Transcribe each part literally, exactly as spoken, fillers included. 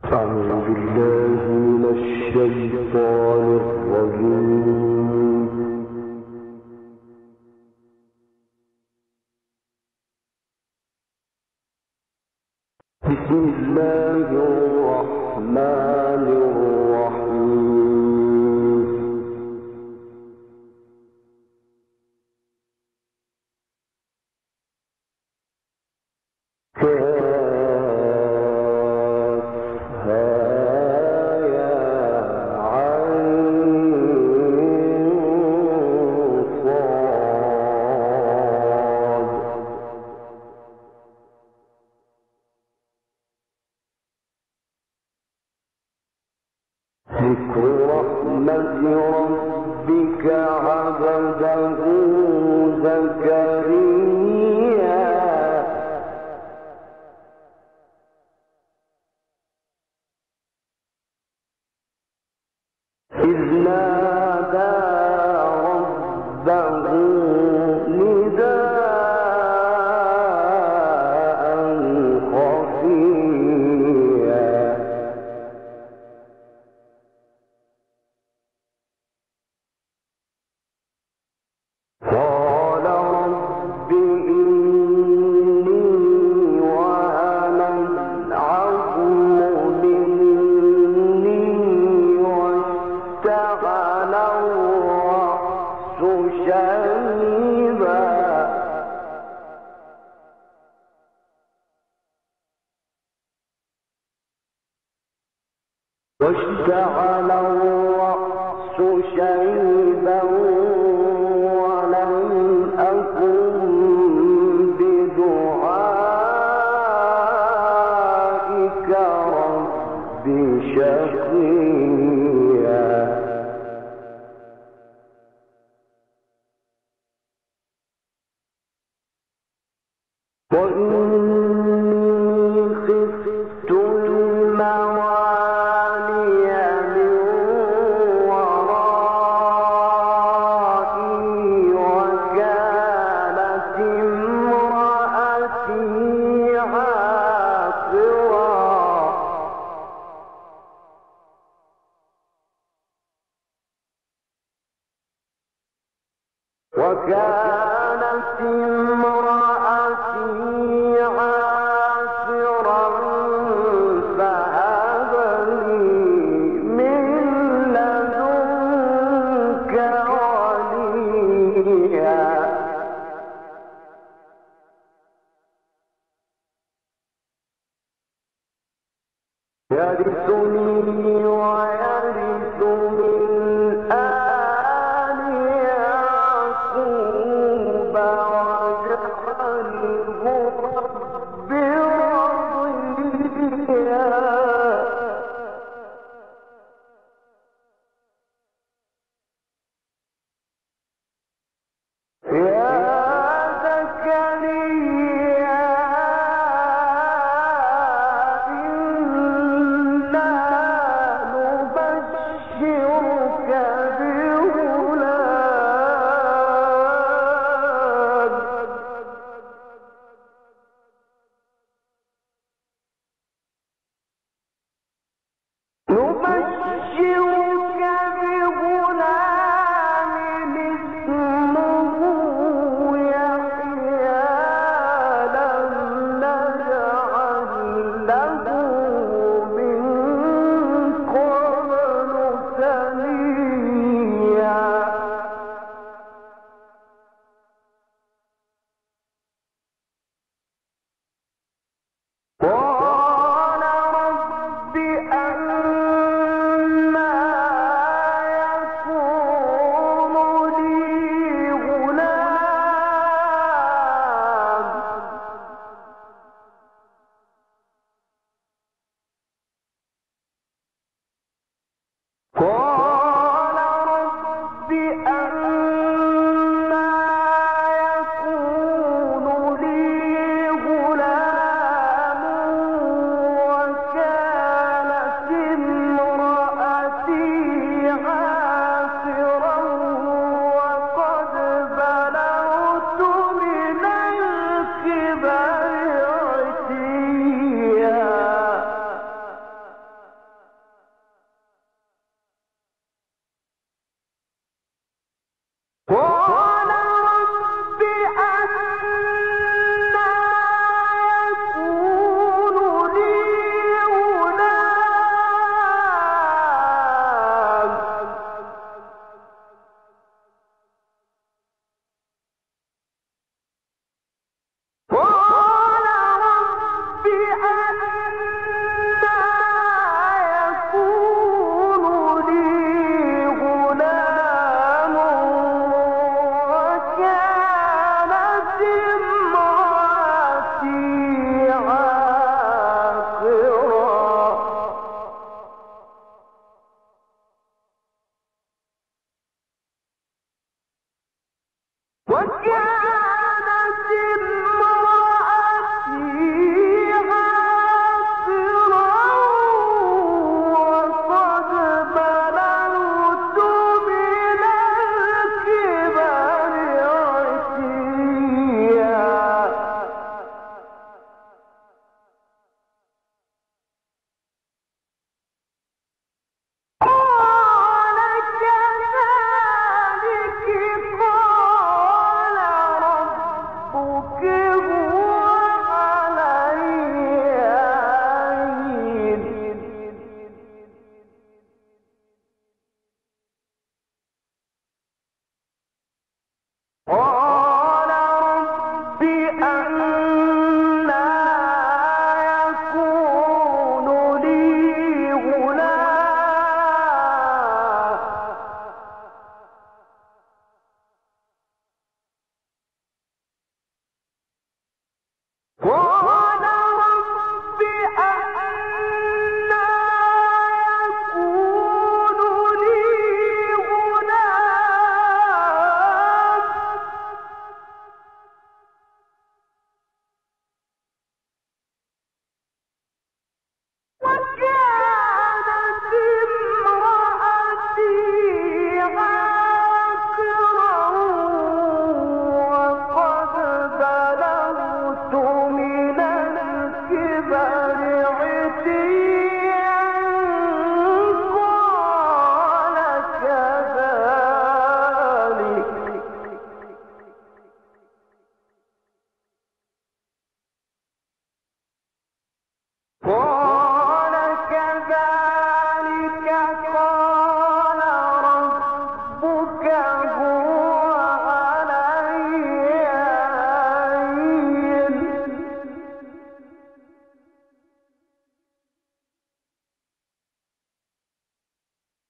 أعوذ بالله من الشيطان الرجيم. بسم الله الرحمن الرحيم. ذكر رحمة ربك عبده زكريا إذ نادى ربه نداء خفيا قال رب إني وهن العظم مني واشتعل الرأس شيبا واشتعل الرأس شيبا ولم أكن بدعائك رب شقيا وإني خفت الموالي من ورائي وكانت امرأتي عاقرا وكانت امرأتي عاقرا فهب لي من لدنك وليا يرثني ويرث من آل يعقوب واجعله رب رضيا يا زكريا إنا نبشرك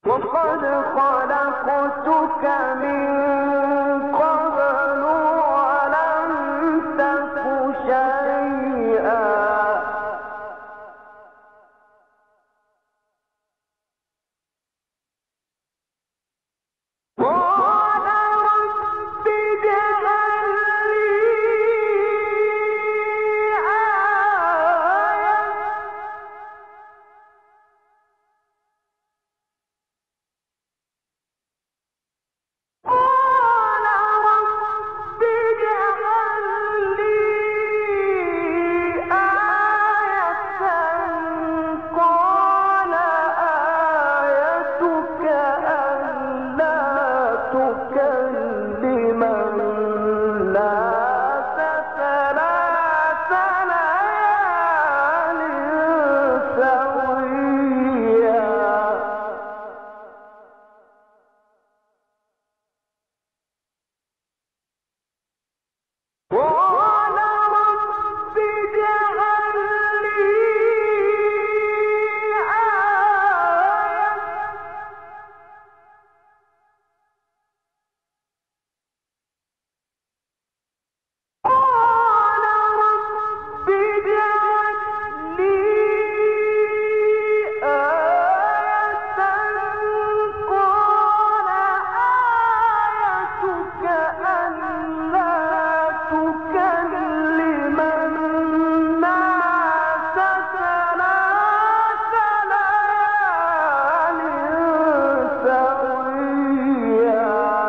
وقد خلقتك من قبل ولم تك شيئا قال رب اجعل لي آية قال رب اجعل لي آية قال آيتك ألا تكلم الناس ثلاث ليال سويا قال رب اجعل لي آية قال رب اجعل لي آية قال آيتك ألا تكلم الناس ثلاث ليال سويا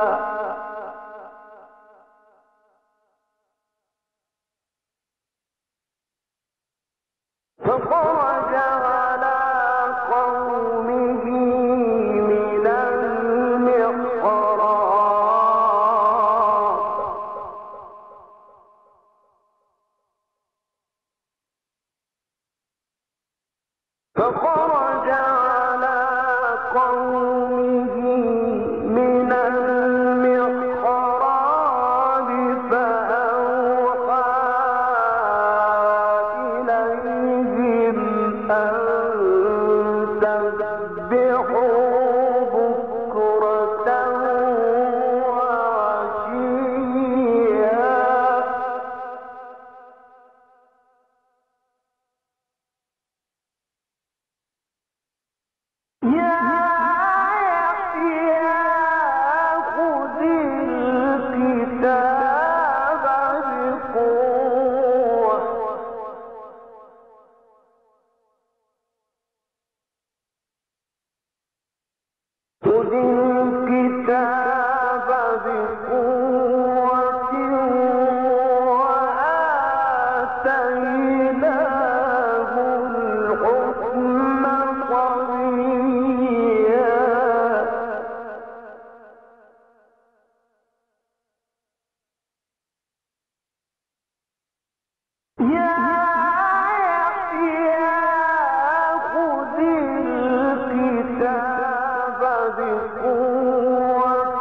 فخرج على قومه من المحراب فخرج على قومه من المحراب فأوحى إليهم أن سبحوا بكرة وعشيا يا يحيى خذ الكتاب بقوة خذ الكتاب بقوة وآتيناه الحكم صبيا يا يحيى خذ الكتاب بقوة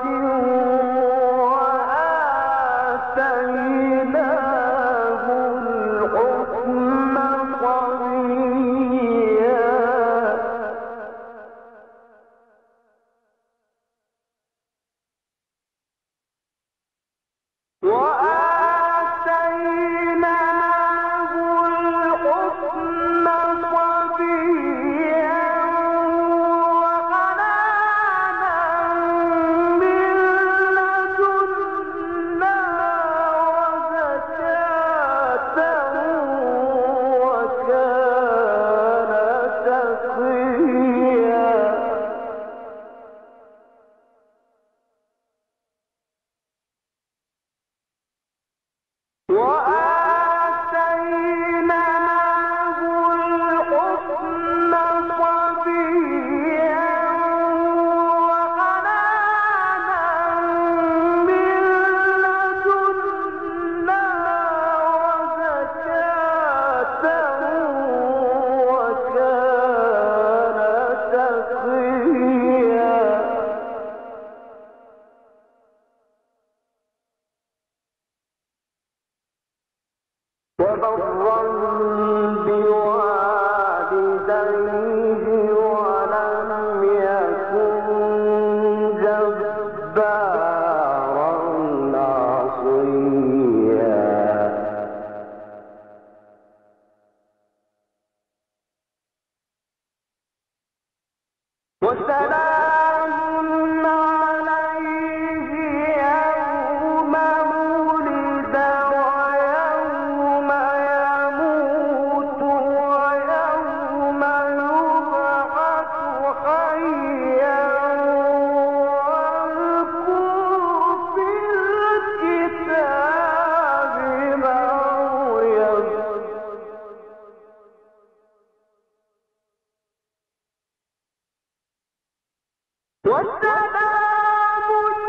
وآتيناه الحكم صبيا وآتيناه الحكم صبيا وحنانا من لدنا وزكاة وكان تقيا وآتيناه الحكم صبيا وحنانا من لدنا وزكاة وكان تقيا وبرا بوالديه ولم يكن وسلام عليه يوم ولد ويوم يموت ويوم يبعث حيا واذكر في الكتاب مريم وسلام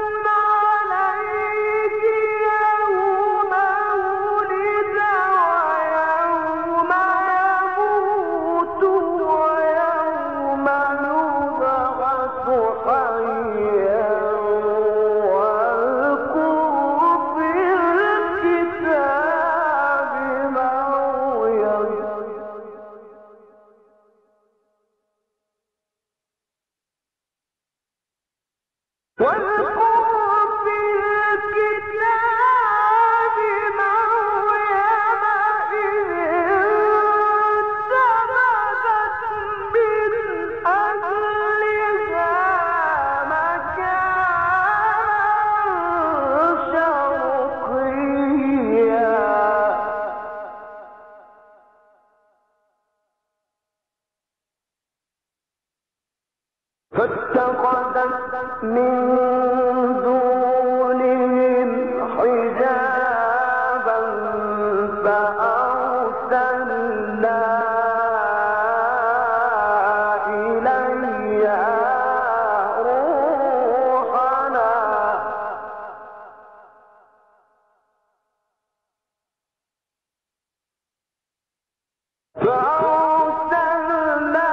عليه يوم ولد ويوم يموت ويوم يبعث حيا واذكر في الكتاب مريم واذكر في الكتاب مريم إذ انتبذت من أهلها مكانا شرقيا فاتخذت من دونهم حجابا فأرسلنا إليها روحنا فأرسلنا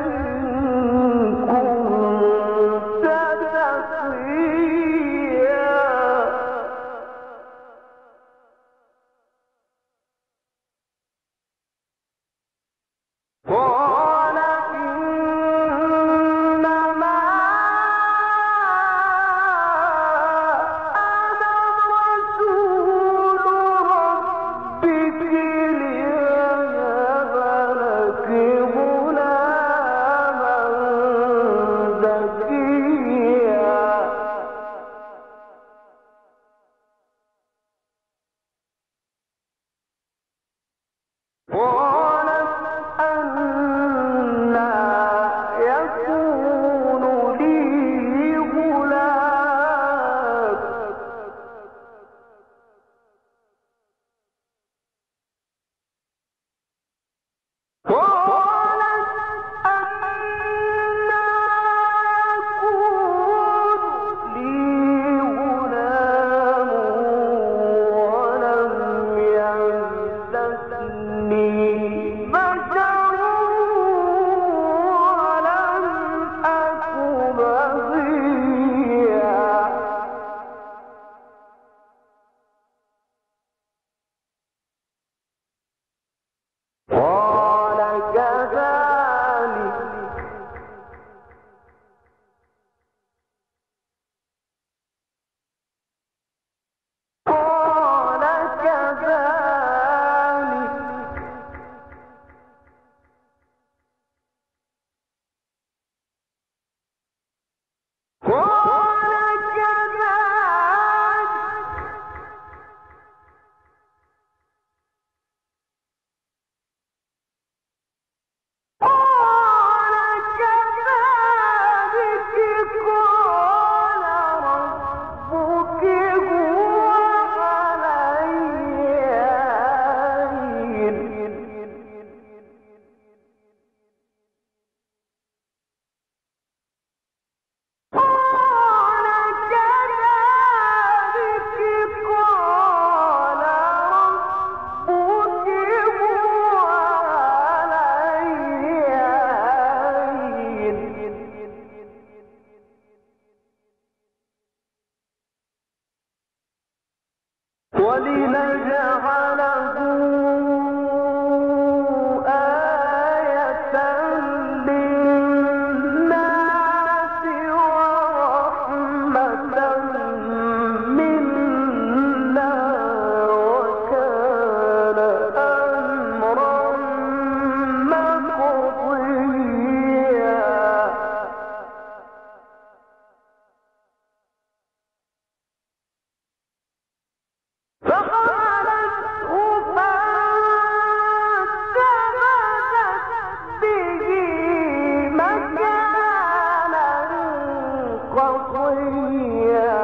Yeah. ولنجعله آية للناس ورحمة منا وكان أمرا مقضيا فقالته فانتبذت به مكانا قصيا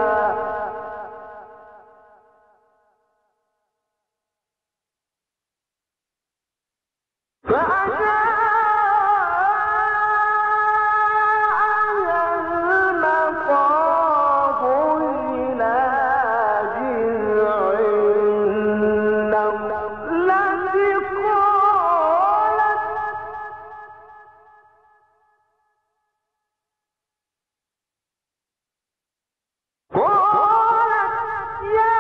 فأجاءها المخاض إلى جذع النخلة قالت قالت يا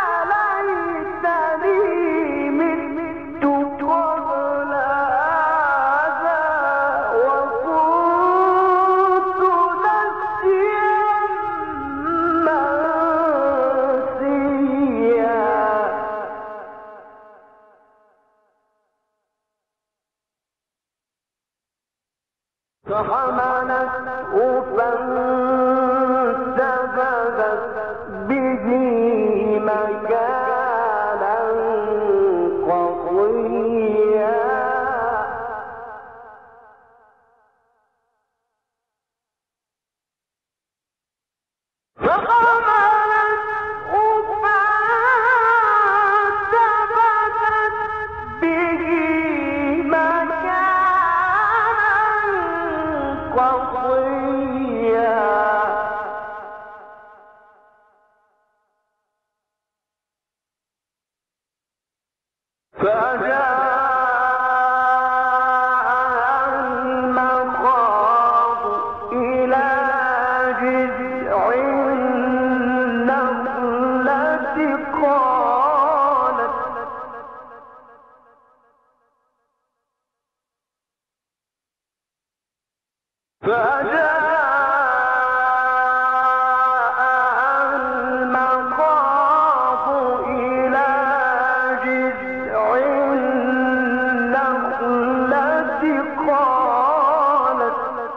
ليتني مت قبل هذا وكنت نسيا منسيا فحملته فانتبذت به مكانا قصيا فحملته فانتبذت به مكانا قصيا فأجاءها المخاض إلى جذع النخلة قالت فأجاءها المخاض إلى جذع النخلة قالت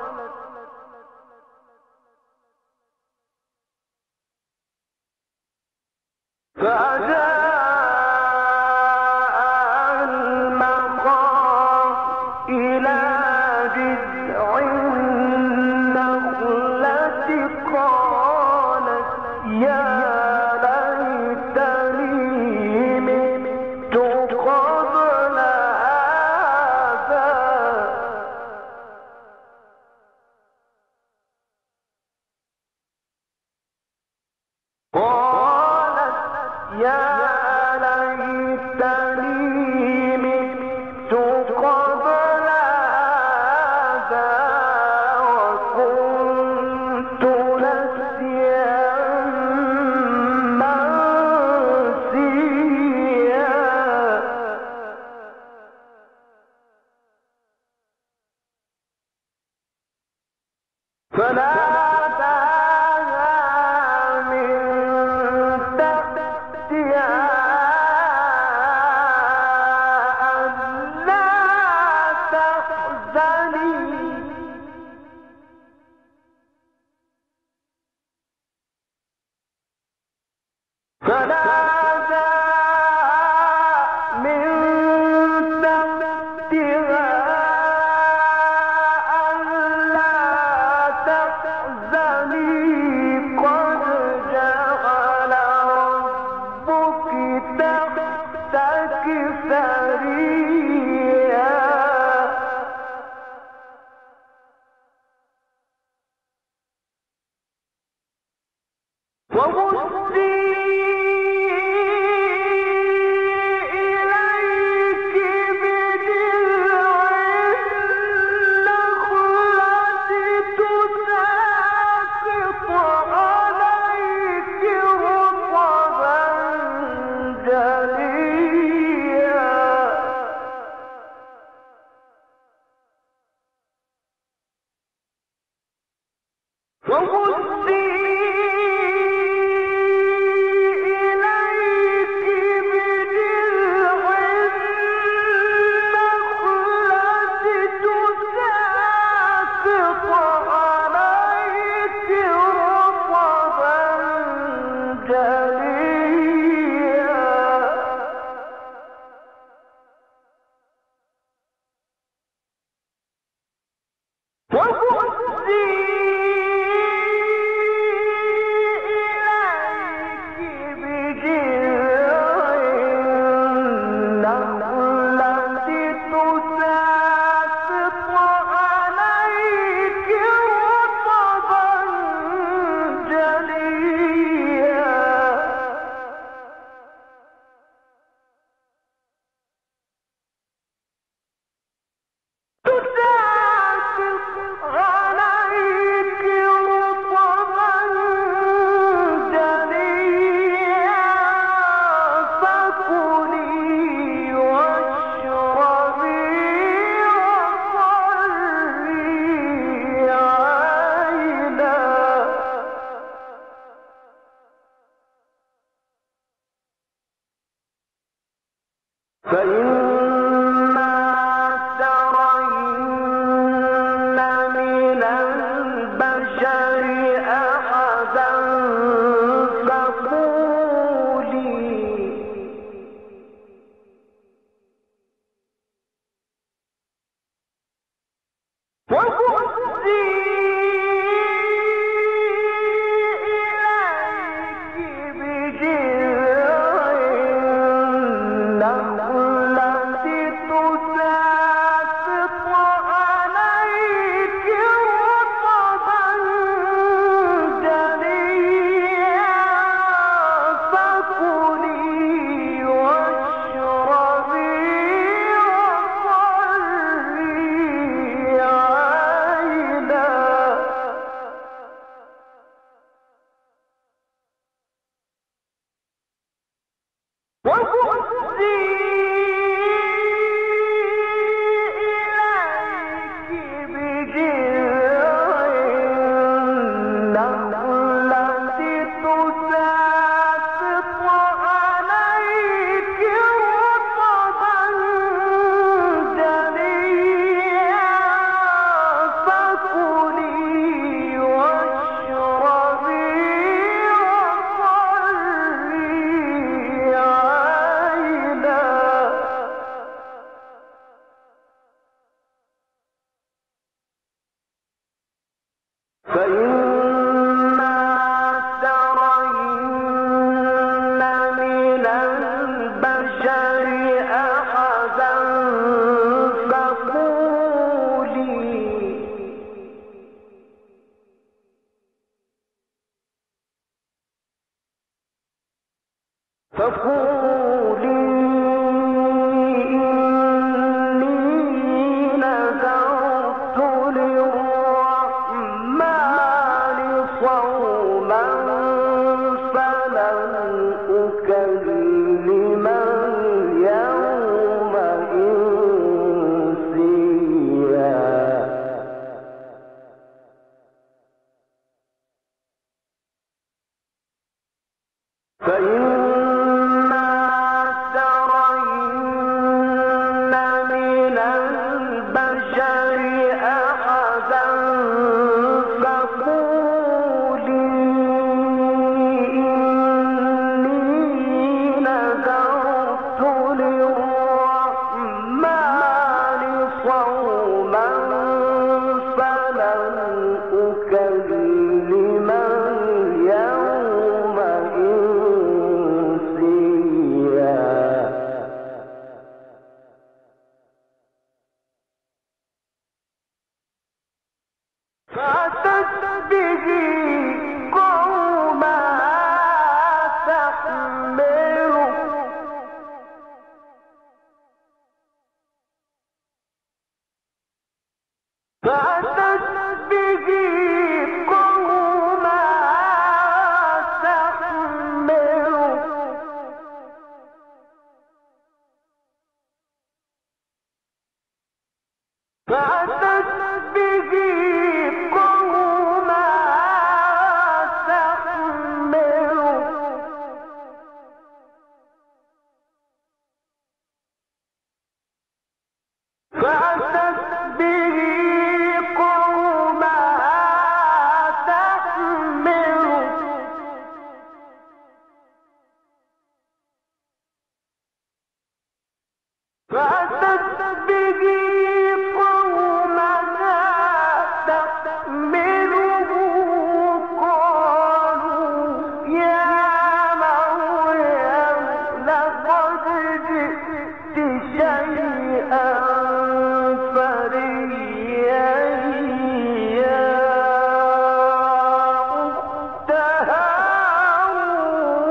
فأجاءها المخاض إلى جذع النخلة قالت يا ليتني مت قبل هذا قالت يا ليتني مت قبل هذا وكنت نسيا منسيا فناداها من تحتها فإما ترين من البشر أحدا فقولي وهزي إليك بجذع النخلة تساقط عليك رطبا جنيا فكلي واشربي وقري عينا وهزي إليك بجذع النخلة تساقط عليك رطبا جنيا فكلي واشربي وقري عينا فإما ترين من البشر أحدا فقولي فقولي إني نذرت للرحمن صوما فلن أكلم اليوم إنسيا فإما ترين من البشر أحدا فقولي إني نذرت للرحمن صوما فلن أكلم اليوم إنسيا فأتت به قومها تحمله فأتت به قومها تحمله فأتت به قومها تحمله فأتت به قومها تحمله فأتت به قومها تحمله قالوا يا مريم لقد جئت شيئا فريا يا أخت هارون.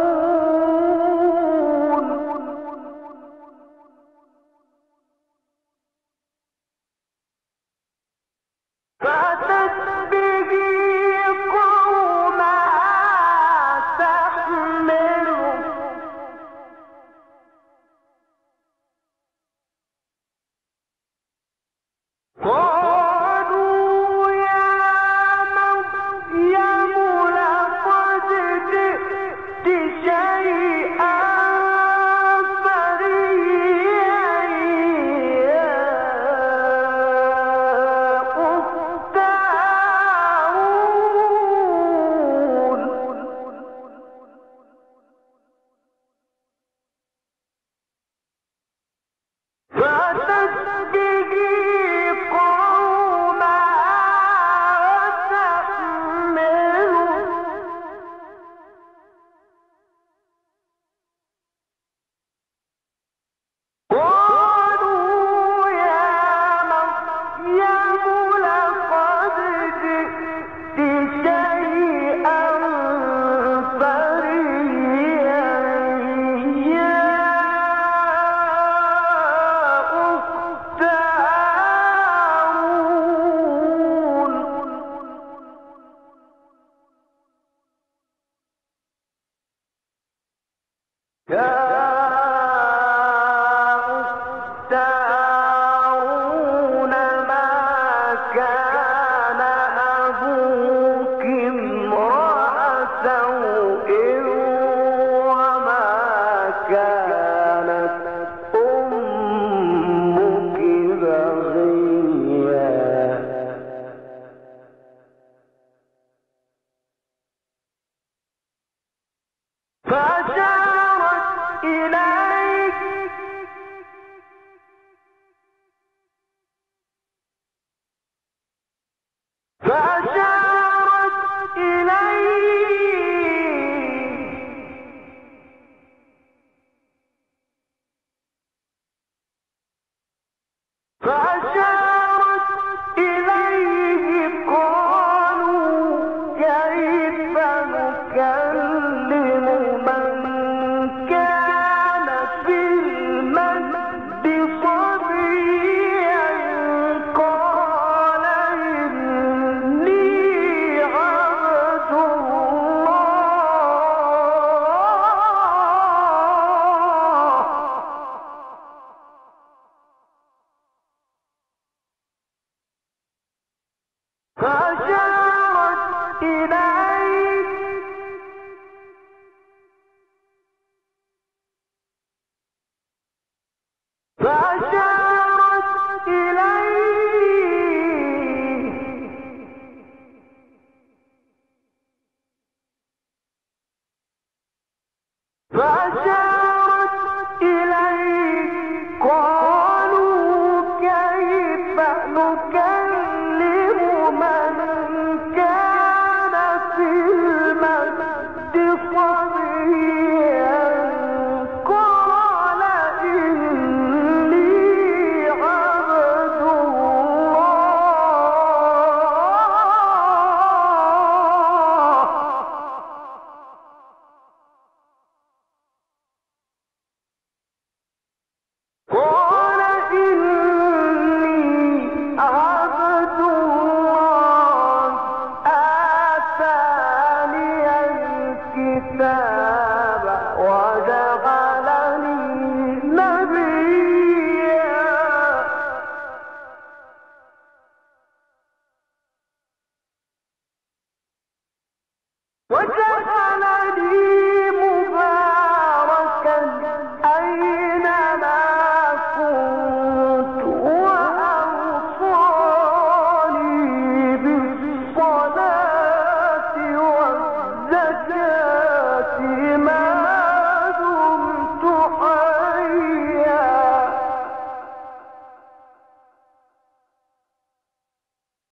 فأشار